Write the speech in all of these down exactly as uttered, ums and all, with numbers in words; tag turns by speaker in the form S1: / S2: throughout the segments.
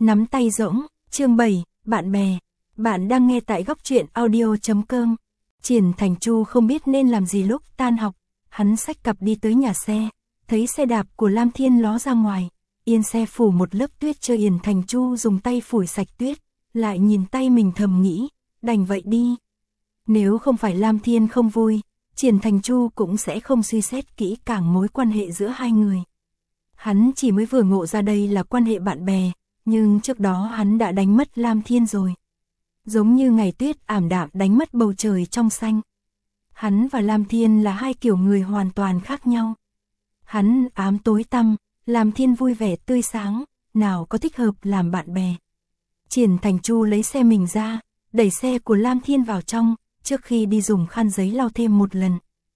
S1: Nắm tay rỗng, chương bảy, bạn bè. Bạn đang nghe tại góc truyện audio chấm com. Triển Thành Chu không biết nên làm gì lúc tan học, hắn xách cặp đi tới nhà xe, thấy xe đạp của Lam Thiên ló ra ngoài, yên xe phủ một lớp tuyết cho Triển Thành Chu dùng tay phủi sạch tuyết, lại nhìn tay mình thầm nghĩ, đành vậy đi. Nếu không phải Lam Thiên không vui, Triển Thành Chu cũng sẽ không suy xét kỹ càng mối quan hệ giữa hai người. Hắn chỉ mới vừa ngộ ra đây là quan hệ bạn bè, nhưng trước đó hắn đã đánh mất Lam Thiên rồi. Giống như ngày tuyết ảm đạm đánh mất bầu trời trong xanh. Hắn và Lam Thiên là hai kiểu người hoàn toàn khác nhau. Hắn ám tối tăm, Lam Thiên vui vẻ tươi sáng, nào có thích hợp làm bạn bè. Triển Thành Chu lấy xe mình ra, đẩy xe của Lam Thiên vào trong, trước khi đi dùng khăn giấy lau thêm một lần.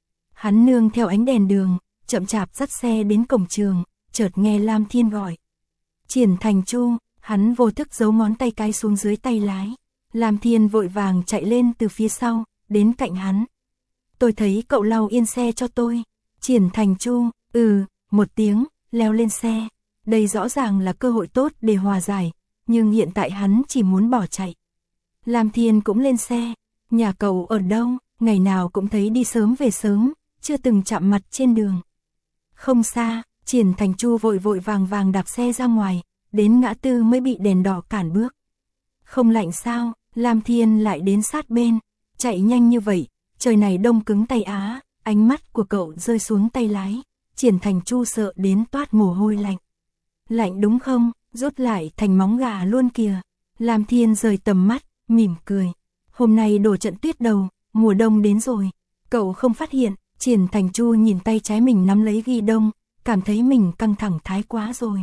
S1: Hắn nương theo ánh đèn đường, chậm chạp dắt xe đến cổng trường, chợt nghe Lam Thiên gọi. Triển Thành Chu, hắn vô thức giấu ngón tay cái xuống dưới tay lái. Lam Thiên vội vàng chạy lên từ phía sau, đến cạnh hắn. Tôi thấy cậu lau yên xe cho tôi. Triển Thành Chu, ừ, một tiếng, leo lên xe. Đây rõ ràng là cơ hội tốt để hòa giải, nhưng hiện tại hắn chỉ muốn bỏ chạy. Lam Thiên cũng lên xe. Nhà cậu ở đâu? Ngày nào cũng thấy đi sớm về sớm, chưa từng chạm mặt trên đường. Không xa. Triển Thành Chu vội vội vàng vàng đạp xe ra ngoài, đến ngã tư mới bị đèn đỏ cản bước. Không lạnh sao? Lam Thiên lại đến sát bên. Chạy nhanh như vậy, trời này đông cứng tay á. Ánh mắt của cậu rơi xuống tay lái. Triển Thành Chu sợ đến toát mồ hôi lạnh. Lạnh đúng không? Rút lại thành móng gà luôn kìa. Lam Thiên rời tầm mắt, mỉm cười. Hôm nay đổ trận tuyết đầu, mùa đông đến rồi. Cậu không phát hiện. Triển Thành Chu nhìn tay trái mình nắm lấy ghi đông, cảm thấy mình căng thẳng thái quá rồi.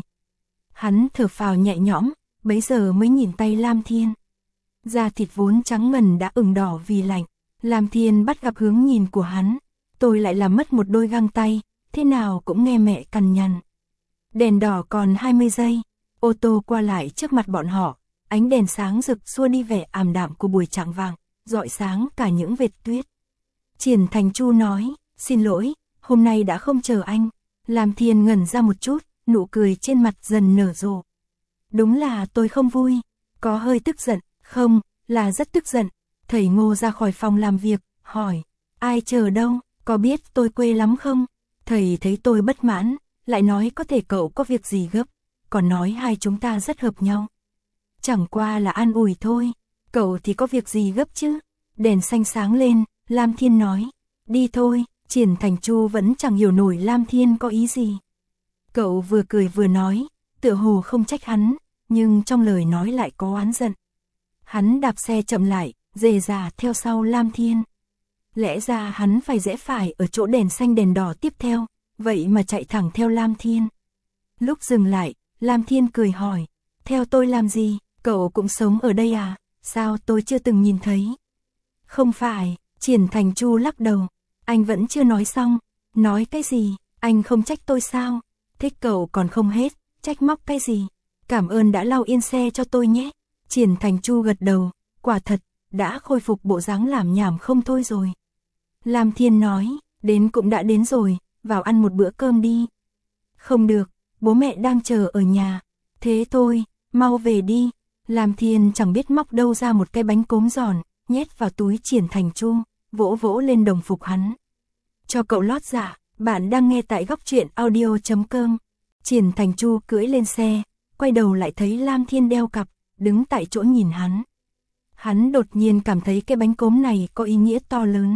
S1: Hắn thở phào nhẹ nhõm, bấy giờ mới nhìn tay Lam Thiên. Da thịt vốn trắng ngần đã ửng đỏ vì lạnh. Lam Thiên bắt gặp hướng nhìn của hắn. Tôi lại làm mất một đôi găng tay, thế nào cũng nghe mẹ cằn nhằn. Đèn đỏ còn hai mươi giây, ô tô qua lại trước mặt bọn họ. Ánh đèn sáng rực xua đi vẻ ảm đạm của buổi chạng vạng, rọi sáng cả những vệt tuyết. Triển Thành Chu nói, xin lỗi, hôm nay đã không chờ anh. Lam Thiên ngẩn ra một chút, nụ cười trên mặt dần nở rộ. Đúng là tôi không vui, có hơi tức giận, không, là rất tức giận. Thầy Ngô ra khỏi phòng làm việc, hỏi, ai chờ đâu, có biết tôi quê lắm không? Thầy thấy tôi bất mãn, lại nói có thể cậu có việc gì gấp, còn nói hai chúng ta rất hợp nhau. Chẳng qua là an ủi thôi, cậu thì có việc gì gấp chứ? Đèn xanh sáng lên, Lam Thiên nói, đi thôi. Triển Thành Chu vẫn chẳng hiểu nổi Lam Thiên có ý gì. Cậu vừa cười vừa nói, tựa hồ không trách hắn, nhưng trong lời nói lại có oán giận. Hắn đạp xe chậm lại, dề dà theo sau Lam Thiên. Lẽ ra hắn phải rẽ phải ở chỗ đèn xanh đèn đỏ tiếp theo, vậy mà chạy thẳng theo Lam Thiên. Lúc dừng lại, Lam Thiên cười hỏi, theo tôi làm gì, cậu cũng sống ở đây à, sao tôi chưa từng nhìn thấy? Không phải, Triển Thành Chu lắc đầu. Anh vẫn chưa nói xong, nói cái gì, anh không trách tôi sao, thích cậu còn không hết, trách móc cái gì, cảm ơn đã lau yên xe cho tôi nhé. Triển Thành Chu gật đầu, quả thật, đã khôi phục bộ dáng làm nhảm không thôi rồi. Lam Thiên nói, đến cũng đã đến rồi, vào ăn một bữa cơm đi. Không được, bố mẹ đang chờ ở nhà, thế thôi, mau về đi. Lam Thiên chẳng biết móc đâu ra một cái bánh cốm giòn, nhét vào túi Triển Thành Chu. Vỗ vỗ lên đồng phục hắn. Cho cậu lót dạ, bạn đang nghe tại góc truyện audio chấm com. Triển Thành Chu cưỡi lên xe, quay đầu lại thấy Lam Thiên đeo cặp, đứng tại chỗ nhìn hắn. Hắn đột nhiên cảm thấy cái bánh cốm này có ý nghĩa to lớn.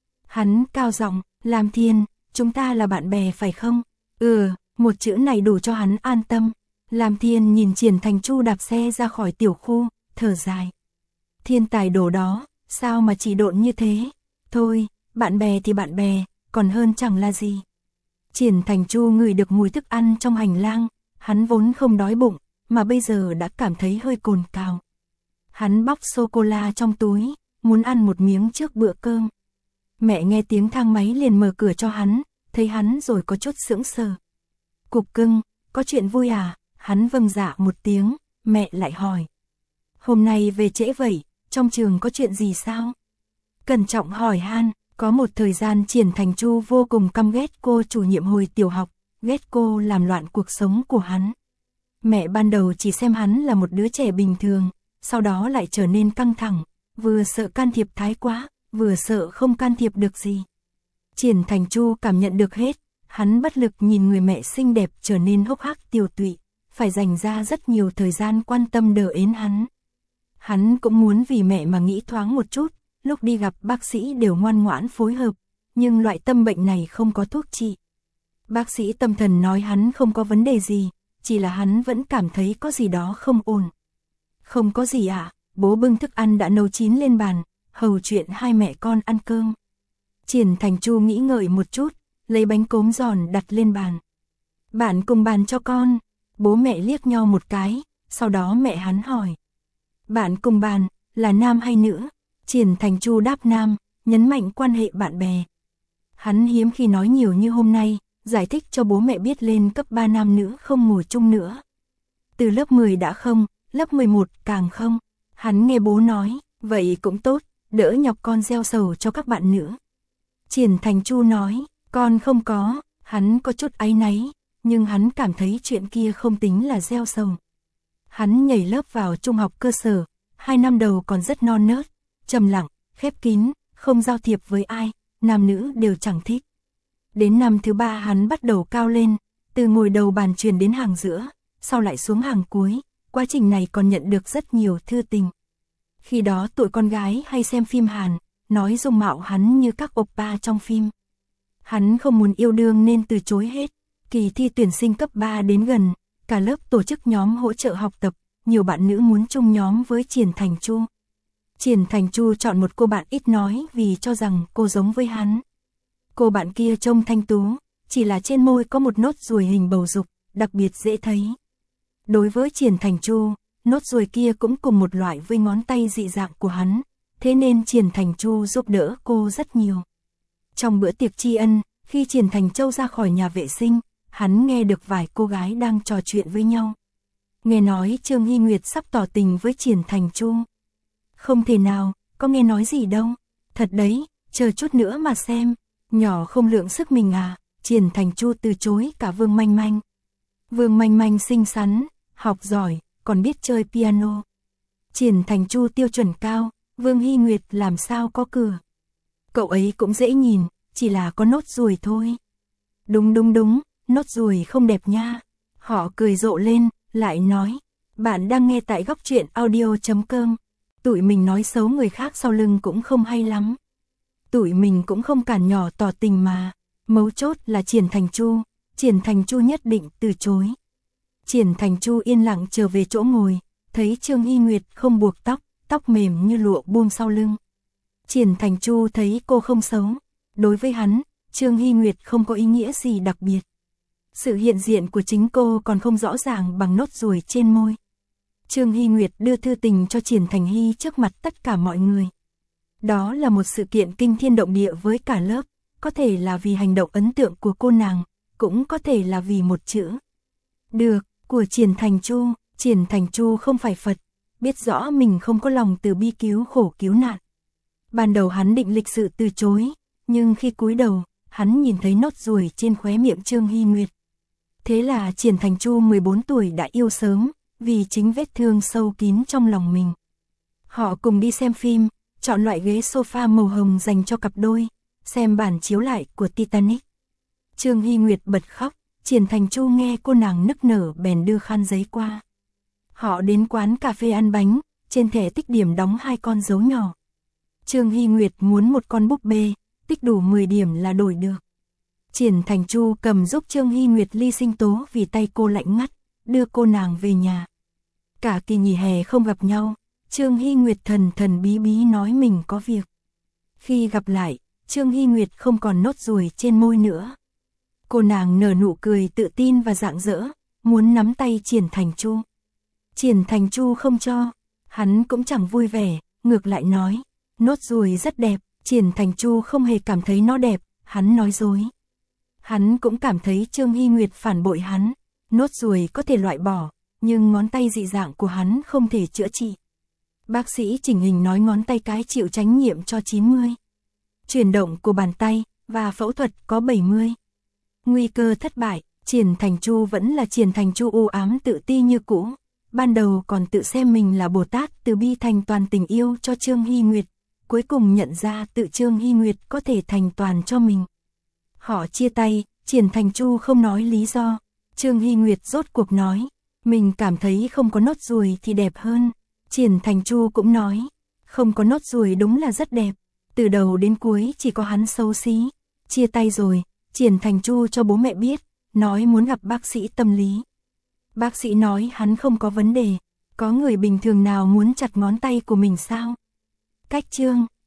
S1: Hắn cao giọng, Lam Thiên, chúng ta là bạn bè phải không? Ừ, một chữ này đủ cho hắn an tâm. Lam Thiên nhìn Triển Thành Chu đạp xe ra khỏi tiểu khu, thở dài. Thiên tài đồ đó, sao mà chỉ độn như thế? Thôi, bạn bè thì bạn bè, còn hơn chẳng là gì. Triển Thành Chu ngửi được mùi thức ăn trong hành lang, hắn vốn không đói bụng, mà bây giờ đã cảm thấy hơi cồn cào. Hắn bóc sô-cô-la trong túi, muốn ăn một miếng trước bữa cơm. Mẹ nghe tiếng thang máy liền mở cửa cho hắn, thấy hắn rồi có chút sững sờ. Cục cưng, có chuyện vui à? Hắn vâng dạ một tiếng, mẹ lại hỏi. Hôm nay về trễ vậy, trong trường có chuyện gì sao? Cẩn trọng hỏi han, có một thời gian Triển Thành Chu vô cùng căm ghét cô chủ nhiệm hồi tiểu học, ghét cô làm loạn cuộc sống của hắn. Mẹ ban đầu chỉ xem hắn là một đứa trẻ bình thường, sau đó lại trở nên căng thẳng, vừa sợ can thiệp thái quá, vừa sợ không can thiệp được gì. Triển Thành Chu cảm nhận được hết, hắn bất lực nhìn người mẹ xinh đẹp trở nên hốc hác tiều tụy, phải dành ra rất nhiều thời gian quan tâm đỡ ến hắn. Hắn cũng muốn vì mẹ mà nghĩ thoáng một chút, lúc đi gặp bác sĩ đều ngoan ngoãn phối hợp, nhưng loại tâm bệnh này không có thuốc trị. Bác sĩ tâm thần nói hắn không có vấn đề gì, chỉ là hắn vẫn cảm thấy có gì đó không ổn. Không có gì ạ, à, bố bưng thức ăn đã nấu chín lên bàn, hầu chuyện hai mẹ con ăn cơm. Triển Thành Chu nghĩ ngợi một chút, lấy bánh cốm giòn đặt lên bàn. Bạn cùng bàn cho con, bố mẹ liếc nhau một cái, sau đó mẹ hắn hỏi. Bạn cùng bàn, là nam hay nữ? Triển Thành Chu đáp nam, nhấn mạnh quan hệ bạn bè. Hắn hiếm khi nói nhiều như hôm nay, giải thích cho bố mẹ biết lên cấp ba nam nữ không ngồi chung nữa. Từ lớp mười đã không, lớp mười một càng không. Hắn nghe bố nói, vậy cũng tốt, đỡ nhọc con gieo sầu cho các bạn nữa. Triển Thành Chu nói, con không có, hắn có chút áy náy, nhưng hắn cảm thấy chuyện kia không tính là gieo sầu. Hắn nhảy lớp vào trung học cơ sở, hai năm đầu còn rất non nớt, trầm lặng, khép kín, không giao thiệp với ai, nam nữ đều chẳng thích. Đến năm thứ ba hắn bắt đầu cao lên, từ ngồi đầu bàn truyền đến hàng giữa, sau lại xuống hàng cuối, quá trình này còn nhận được rất nhiều thư tình. Khi đó tụi con gái hay xem phim Hàn, nói dung mạo hắn như các oppa trong phim. Hắn không muốn yêu đương nên từ chối hết. Kỳ thi tuyển sinh cấp ba đến gần, cả lớp tổ chức nhóm hỗ trợ học tập, nhiều bạn nữ muốn chung nhóm với Triển Thành Chu. Triển Thành Chu chọn một cô bạn ít nói vì cho rằng cô giống với hắn. Cô bạn kia trông thanh tú, chỉ là trên môi có một nốt ruồi hình bầu dục, đặc biệt dễ thấy. Đối với Triển Thành Chu, nốt ruồi kia cũng cùng một loại với ngón tay dị dạng của hắn, thế nên Triển Thành Chu giúp đỡ cô rất nhiều. Trong bữa tiệc tri ân, khi Triển Thành Châu ra khỏi nhà vệ sinh, hắn nghe được vài cô gái đang trò chuyện với nhau. Nghe nói Trương Hy Nguyệt sắp tỏ tình với Triển Thành Chu. Không thể nào, có nghe nói gì đâu. Thật đấy, chờ chút nữa mà xem. Nhỏ không lượng sức mình à, Triển Thành Chu từ chối cả Vương Manh Manh. Vương Manh Manh xinh xắn, học giỏi, còn biết chơi piano. Triển Thành Chu tiêu chuẩn cao, Vương Hy Nguyệt làm sao có cửa. Cậu ấy cũng dễ nhìn, chỉ là có nốt ruồi thôi. Đúng đúng đúng, nốt ruồi không đẹp nha. Họ cười rộ lên, lại nói, bạn đang nghe tại góc truyện audio chấm com. Tụi mình nói xấu người khác sau lưng cũng không hay lắm. Tụi mình cũng không cản nhỏ tỏ tình mà. Mấu chốt là Triển Thành Chu, Triển Thành Chu nhất định từ chối. Triển Thành Chu yên lặng trở về chỗ ngồi, thấy Trương Hy Nguyệt không buộc tóc, tóc mềm như lụa buông sau lưng. Triển Thành Chu thấy cô không xấu. Đối với hắn, Trương Hy Nguyệt không có ý nghĩa gì đặc biệt. Sự hiện diện của chính cô còn không rõ ràng bằng nốt ruồi trên môi. Trương Hy Nguyệt đưa thư tình cho Triển Thành Hy trước mặt tất cả mọi người. Đó là một sự kiện kinh thiên động địa với cả lớp, có thể là vì hành động ấn tượng của cô nàng, cũng có thể là vì một chữ. Được, của Triển Thành Chu, Triển Thành Chu không phải Phật, biết rõ mình không có lòng từ bi cứu khổ cứu nạn. Ban đầu hắn định lịch sự từ chối, nhưng khi cúi đầu, hắn nhìn thấy nốt ruồi trên khóe miệng Trương Hy Nguyệt. Thế là Triển Thành Chu mười bốn tuổi đã yêu sớm, vì chính vết thương sâu kín trong lòng mình. Họ cùng đi xem phim, chọn loại ghế sofa màu hồng dành cho cặp đôi, xem bản chiếu lại của Titanic. Trương Hy Nguyệt bật khóc, Triển Thành Chu nghe cô nàng nức nở bèn đưa khăn giấy qua. Họ đến quán cà phê ăn bánh, trên thẻ tích điểm đóng hai con dấu nhỏ. Trương Hy Nguyệt muốn một con búp bê, tích đủ mười điểm là đổi được. Triển Thành Chu cầm giúp Trương Hy Nguyệt ly sinh tố vì tay cô lạnh ngắt, đưa cô nàng về nhà. Cả kỳ nghỉ hè không gặp nhau, Trương Hy Nguyệt thần thần bí bí nói mình có việc. Khi gặp lại, Trương Hy Nguyệt không còn nốt ruồi trên môi nữa. Cô nàng nở nụ cười tự tin và rạng rỡ, muốn nắm tay Triển Thành Chu. Triển Thành Chu không cho, hắn cũng chẳng vui vẻ, ngược lại nói, nốt ruồi rất đẹp. Triển Thành Chu không hề cảm thấy nó đẹp, hắn nói dối. Hắn cũng cảm thấy Trương Hy Nguyệt phản bội hắn, nốt ruồi có thể loại bỏ, nhưng ngón tay dị dạng của hắn không thể chữa trị. Bác sĩ chỉnh hình nói ngón tay cái chịu trách nhiệm cho chín mươi. Chuyển động của bàn tay và phẫu thuật có bảy mươi. Nguy cơ thất bại, Triển Thành Chu vẫn là Triển Thành Chu u ám tự ti như cũ, ban đầu còn tự xem mình là Bồ Tát từ bi thành toàn tình yêu cho Trương Hy Nguyệt, cuối cùng nhận ra tự Trương Hy Nguyệt có thể thành toàn cho mình. Họ chia tay, Triển Thành Chu không nói lý do, Trương Hy Nguyệt rốt cuộc nói, mình cảm thấy không có nốt ruồi thì đẹp hơn. Triển Thành Chu cũng nói, không có nốt ruồi đúng là rất đẹp, từ đầu đến cuối chỉ có hắn xấu xí. Chia tay rồi, Triển Thành Chu cho bố mẹ biết, nói muốn gặp bác sĩ tâm lý. Bác sĩ nói hắn không có vấn đề, có người bình thường nào muốn chặt ngón tay của mình sao? Cách chương